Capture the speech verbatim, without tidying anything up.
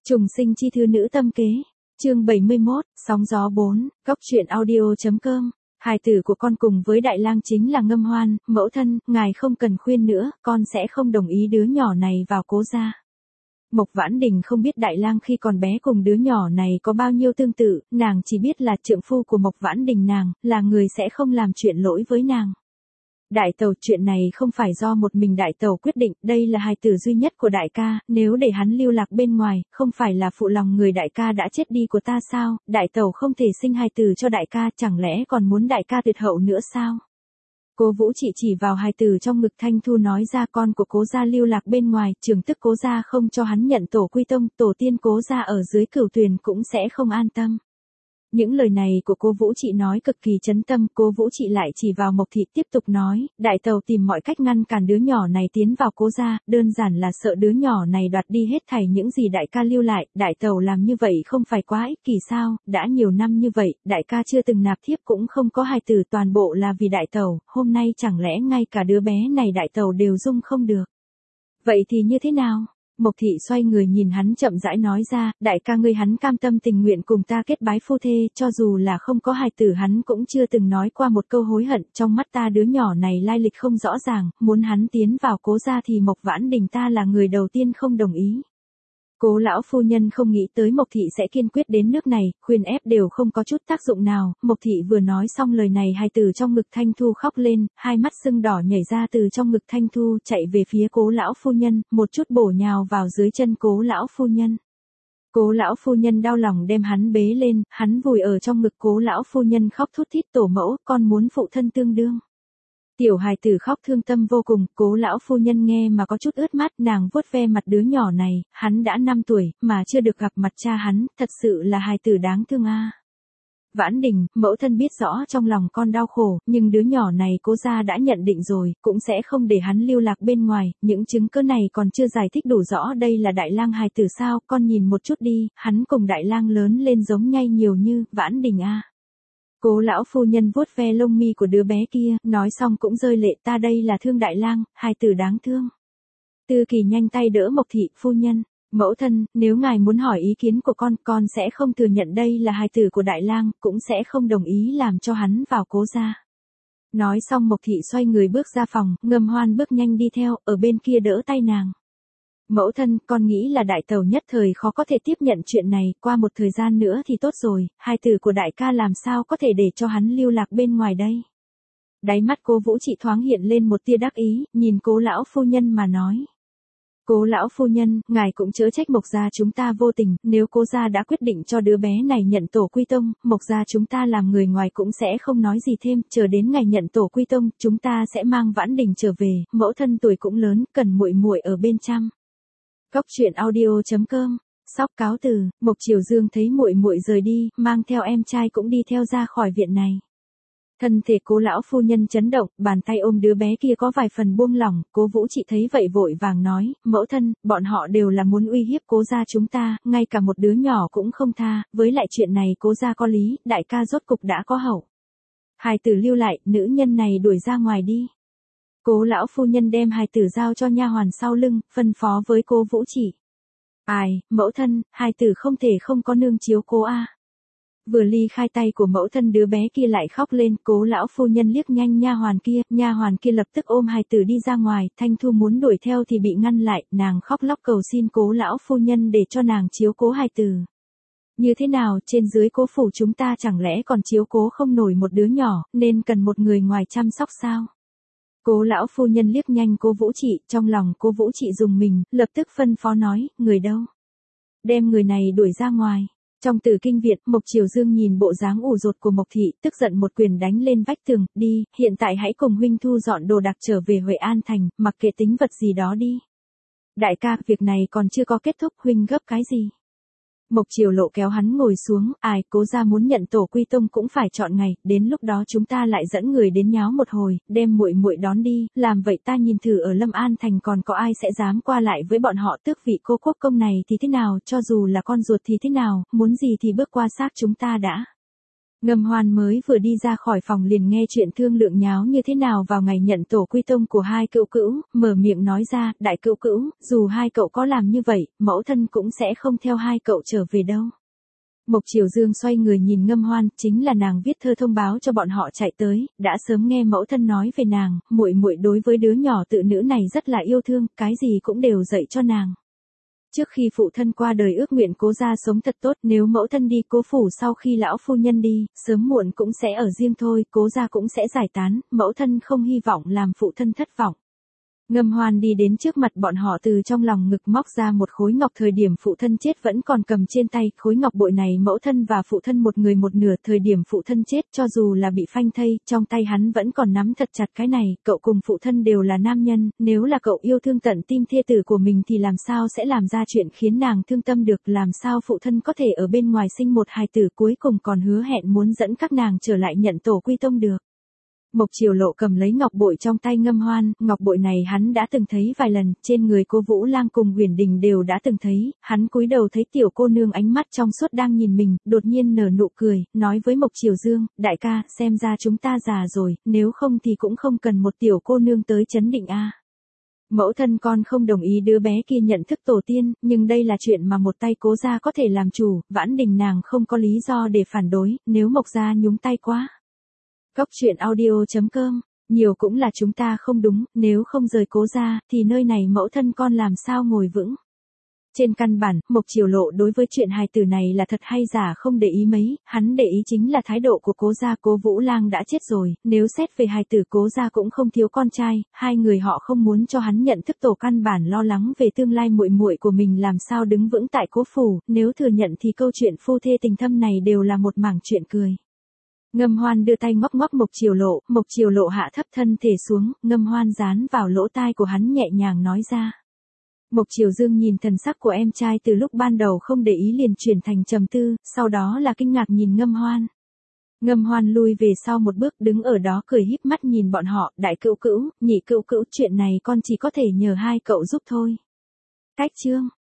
Trùng sinh chi thư nữ tâm kế. Chương bảy mươi mốt, sóng gió bốn, góc truyện audio.com. Hài tử của con cùng với Đại Lang chính là Ngâm Hoan, mẫu thân, ngài không cần khuyên nữa, con sẽ không đồng ý đứa nhỏ này vào Cố gia. Mộc Vãn Đình không biết Đại Lang khi còn bé cùng đứa nhỏ này có bao nhiêu tương tự, nàng chỉ biết là trượng phu của Mộc Vãn Đình nàng, là người sẽ không làm chuyện lỗi với nàng. Đại tẩu, chuyện này không phải do một mình đại tẩu quyết định, đây là hài tử duy nhất của đại ca, nếu để hắn lưu lạc bên ngoài, không phải là phụ lòng người đại ca đã chết đi của ta sao, đại tẩu không thể sinh hài tử cho đại ca, chẳng lẽ còn muốn đại ca tuyệt hậu nữa sao? Cố Vũ Trị chỉ vào hài tử trong ngực Thanh Thu nói ra, con của Cố gia lưu lạc bên ngoài, trưởng tức Cố gia không cho hắn nhận tổ quy tông, tổ tiên Cố gia ở dưới Cửu Tuyền cũng sẽ không an tâm. Những lời này của Cố Vũ Trị nói cực kỳ chấn tâm, Cố Vũ Trị lại chỉ vào Mộc Thị tiếp tục nói, đại tẩu tìm mọi cách ngăn cản đứa nhỏ này tiến vào Cố gia, đơn giản là sợ đứa nhỏ này đoạt đi hết thảy những gì đại ca lưu lại, đại tẩu làm như vậy không phải quá ích kỷ sao, đã nhiều năm như vậy, đại ca chưa từng nạp thiếp cũng không có hài tử, toàn bộ là vì đại tẩu, hôm nay chẳng lẽ ngay cả đứa bé này đại tẩu đều dung không được. Vậy thì như thế nào? Mộc Thị xoay người nhìn hắn chậm rãi nói ra, đại ca ngươi hắn cam tâm tình nguyện cùng ta kết bái phu thê, cho dù là không có hài tử hắn cũng chưa từng nói qua một câu hối hận, trong mắt ta đứa nhỏ này lai lịch không rõ ràng, muốn hắn tiến vào Cố gia thì Mộc Vãn Đình ta là người đầu tiên không đồng ý. Cố lão phu nhân không nghĩ tới Mộc Thị sẽ kiên quyết đến nước này, khuyên ép đều không có chút tác dụng nào, Mộc Thị vừa nói xong lời này hài tử trong ngực Thanh Thu khóc lên, hai mắt sưng đỏ nhảy ra từ trong ngực Thanh Thu chạy về phía Cố lão phu nhân, một chút bổ nhào vào dưới chân Cố lão phu nhân. Cố lão phu nhân đau lòng đem hắn bế lên, hắn vùi ở trong ngực Cố lão phu nhân khóc thút thít, tổ mẫu, con muốn phụ thân tương đương. Tiểu hài tử khóc thương tâm vô cùng, Cố lão phu nhân nghe mà có chút ướt mắt, nàng vuốt ve mặt đứa nhỏ này, hắn đã năm tuổi, mà chưa được gặp mặt cha hắn, thật sự là hài tử đáng thương a. À. Vãn Đình, mẫu thân biết rõ trong lòng con đau khổ, nhưng đứa nhỏ này Cố gia đã nhận định rồi, cũng sẽ không để hắn lưu lạc bên ngoài, những chứng cứ này còn chưa giải thích đủ rõ đây là Đại Lang hài tử sao, con nhìn một chút đi, hắn cùng Đại Lang lớn lên giống nhau nhiều như, Vãn Đình a. À. Cố lão phu nhân vuốt ve lông mi của đứa bé kia, nói xong cũng rơi lệ, ta đây là thương Đại Lang, hài tử đáng thương. Tư Kỳ nhanh tay đỡ Mộc Thị, phu nhân, mẫu thân, nếu ngài muốn hỏi ý kiến của con, con sẽ không thừa nhận đây là hài tử của Đại Lang, cũng sẽ không đồng ý làm cho hắn vào Cố gia. Nói xong Mộc Thị xoay người bước ra phòng, Ngâm Hoan bước nhanh đi theo, ở bên kia đỡ tay nàng. Mẫu thân, con nghĩ là đại tẩu nhất thời khó có thể tiếp nhận chuyện này, qua một thời gian nữa thì tốt rồi, hài tử của đại ca làm sao có thể để cho hắn lưu lạc bên ngoài đây. Đáy mắt Cố Vũ Trị thoáng hiện lên một tia đắc ý, nhìn Cố lão phu nhân mà nói. Cố lão phu nhân, ngài cũng chớ trách Mộc gia chúng ta vô tình, nếu Cố gia đã quyết định cho đứa bé này nhận tổ quy tông, Mộc gia chúng ta làm người ngoài cũng sẽ không nói gì thêm, chờ đến ngày nhận tổ quy tông, chúng ta sẽ mang Vãn Đình trở về, mẫu thân tuổi cũng lớn, cần muội muội ở bên chăm. Góc truyện audio.com. Sóc cáo từ, Mộc Triều Dương thấy muội muội rời đi, mang theo em trai cũng đi theo ra khỏi viện này. Thân thể Cố lão phu nhân chấn động, bàn tay ôm đứa bé kia có vài phần buông lỏng, Cố Vũ Trị thấy vậy vội vàng nói, mẫu thân, bọn họ đều là muốn uy hiếp Cố gia chúng ta, ngay cả một đứa nhỏ cũng không tha, với lại chuyện này Cố gia có lý, đại ca rốt cục đã có hậu. Hài tử lưu lại, nữ nhân này đuổi ra ngoài đi. Cố lão phu nhân đem hài tử giao cho nha hoàn sau lưng, phân phó với Cố Vũ Trị. Ai, mẫu thân, hài tử không thể không có nương chiếu cố a. À. Vừa ly khai tay của mẫu thân đứa bé kia lại khóc lên, Cố lão phu nhân liếc nhanh nha hoàn kia, nha hoàn kia lập tức ôm hài tử đi ra ngoài, Thanh Thu muốn đuổi theo thì bị ngăn lại, nàng khóc lóc cầu xin Cố lão phu nhân để cho nàng chiếu cố hài tử. Như thế nào, trên dưới Cố phủ chúng ta chẳng lẽ còn chiếu cố không nổi một đứa nhỏ, nên cần một người ngoài chăm sóc sao? Cố lão phu nhân liếc nhanh Cố Vũ Trị, trong lòng Cố Vũ Trị dùng mình, lập tức phân phó nói, người đâu? Đem người này đuổi ra ngoài. Trong Tử Kinh viện, Mộc Triều Dương nhìn bộ dáng ủ rột của Mộc Thị, tức giận một quyền đánh lên vách tường, đi, hiện tại hãy cùng huynh thu dọn đồ đạc trở về Huệ An Thành, mặc kệ tính vật gì đó đi. Đại ca, việc này còn chưa có kết thúc, huynh gấp cái gì? Mộc Triều Lộ kéo hắn ngồi xuống, ai, Cố gia muốn nhận tổ quy tông cũng phải chọn ngày, đến lúc đó chúng ta lại dẫn người đến nháo một hồi, đem muội muội đón đi, làm vậy ta nhìn thử ở Lâm An Thành còn có ai sẽ dám qua lại với bọn họ, tước vị cô quốc công này thì thế nào, cho dù là con ruột thì thế nào, muốn gì thì bước qua xác chúng ta đã. Ngâm Hoan mới vừa đi ra khỏi phòng liền nghe chuyện thương lượng nháo như thế nào vào ngày nhận tổ quy tông của hai cữu cữu, mở miệng nói ra, đại cữu cữu, dù hai cậu có làm như vậy, mẫu thân cũng sẽ không theo hai cậu trở về đâu. Mộc Triều Dương xoay người nhìn Ngâm Hoan, chính là nàng viết thơ thông báo cho bọn họ chạy tới, đã sớm nghe mẫu thân nói về nàng, muội muội đối với đứa nhỏ tự nữ này rất là yêu thương, cái gì cũng đều dạy cho nàng. Trước khi phụ thân qua đời ước nguyện Cố gia sống thật tốt, nếu mẫu thân đi Cố phủ sau khi lão phu nhân đi, sớm muộn cũng sẽ ở riêng thôi, Cố gia cũng sẽ giải tán, mẫu thân không hy vọng làm phụ thân thất vọng. Ngâm Hoan đi đến trước mặt bọn họ, từ trong lòng ngực móc ra một khối ngọc, thời điểm phụ thân chết vẫn còn cầm trên tay, khối ngọc bội này mẫu thân và phụ thân một người một nửa, thời điểm phụ thân chết cho dù là bị phanh thây, trong tay hắn vẫn còn nắm thật chặt cái này, cậu cùng phụ thân đều là nam nhân, nếu là cậu yêu thương tận tim thê tử của mình thì làm sao sẽ làm ra chuyện khiến nàng thương tâm được, làm sao phụ thân có thể ở bên ngoài sinh một hài tử cuối cùng còn hứa hẹn muốn dẫn các nàng trở lại nhận tổ quy tông được. Mộc Triều Lộ cầm lấy ngọc bội trong tay Ngâm Hoan, ngọc bội này hắn đã từng thấy vài lần, trên người Cố Vũ Lang cùng Huyền Đình đều đã từng thấy, hắn cúi đầu thấy tiểu cô nương ánh mắt trong suốt đang nhìn mình, đột nhiên nở nụ cười, nói với Mộc Triều Dương, đại ca, xem ra chúng ta già rồi, nếu không thì cũng không cần một tiểu cô nương tới chấn định a. Mẫu thân con không đồng ý đứa bé kia nhận thức tổ tiên, nhưng đây là chuyện mà một tay Cố gia có thể làm chủ, Vãn Đình nàng không có lý do để phản đối, nếu Mộc gia nhúng tay quá. Góc truyện audio chấm com, nhiều cũng là chúng ta không đúng, nếu không rời Cố gia, thì nơi này mẫu thân con làm sao ngồi vững. Trên căn bản, Mộc Triều Lộ đối với chuyện hài tử này là thật hay giả không để ý mấy, hắn để ý chính là thái độ của Cố gia. Cố Vũ Lang đã chết rồi, nếu xét về hài tử Cố gia cũng không thiếu con trai, hai người họ không muốn cho hắn nhận thức tổ, căn bản lo lắng về tương lai muội muội của mình làm sao đứng vững tại Cố phủ, nếu thừa nhận thì câu chuyện phu thê tình thâm này đều là một mảng chuyện cười. Ngâm Hoan đưa tay ngóc ngóc Mộc Triều Lộ, Mộc Triều Lộ hạ thấp thân thể xuống, Ngâm Hoan dán vào lỗ tai của hắn nhẹ nhàng nói ra. Mộc Triều Dương nhìn thần sắc của em trai từ lúc ban đầu không để ý liền chuyển thành trầm tư, sau đó là kinh ngạc nhìn Ngâm Hoan. Ngâm Hoan lui về sau một bước, đứng ở đó cười híp mắt nhìn bọn họ, đại cữu cữu, nhị cữu cữu, chuyện này con chỉ có thể nhờ hai cậu giúp thôi. Cách chương